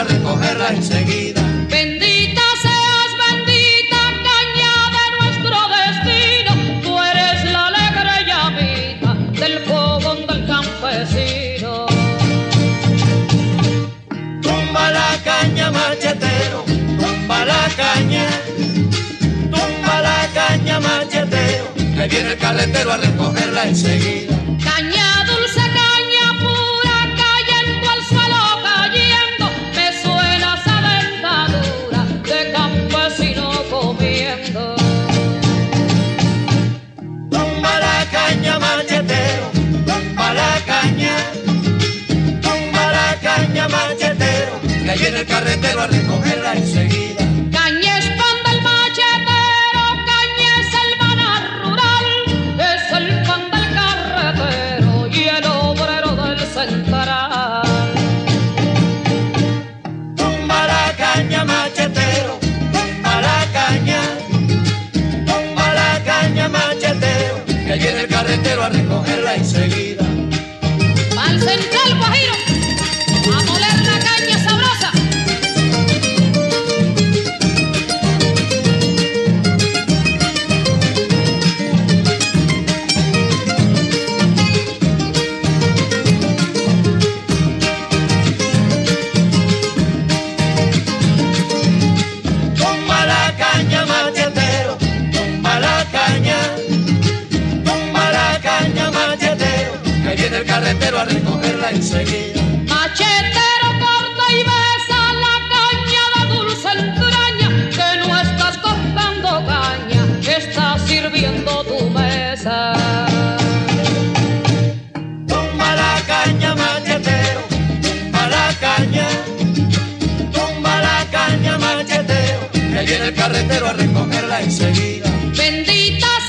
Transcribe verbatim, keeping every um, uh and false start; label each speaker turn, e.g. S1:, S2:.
S1: a recogerla enseguida.
S2: Bendita seas, bendita caña de nuestro destino, tú eres la alegre llamita del fogón del campesino.
S1: Tumba la caña, machetero, tumba la caña, tumba la caña, machetero, que viene el carretero a recogerla enseguida.
S2: Caña dulce, caña pura, cayendo al suelo, cayendo, me suena esa dentadura de campesino comiendo.
S1: Tumba la caña, machetero, tumba la caña, tumba la caña, machetero, que viene el carretero a recogerla enseguida.
S2: Caña es pan del machetero, caña es el maná rural, es el pan del carretero y el obrero del central.
S1: Tumba la caña, machetero, tumba la caña, tumba la caña, machetero, que viene el carretero a recogerla enseguida.
S2: Al central Guajiro, a moler la caña sabrosa.
S1: Tumba la caña, machetero, tumba la caña, tumba la caña, machetero, que viene el carretero a recogerla enseguida.
S2: Machetero, corta y besa la caña de dulce entraña, que no estás cortando caña, estás sirviendo tu mesa.
S1: Tumba la caña, machetero, tumba la caña, tumba la caña, machetero, que viene el carretero a recogerla enseguida.
S2: Bendita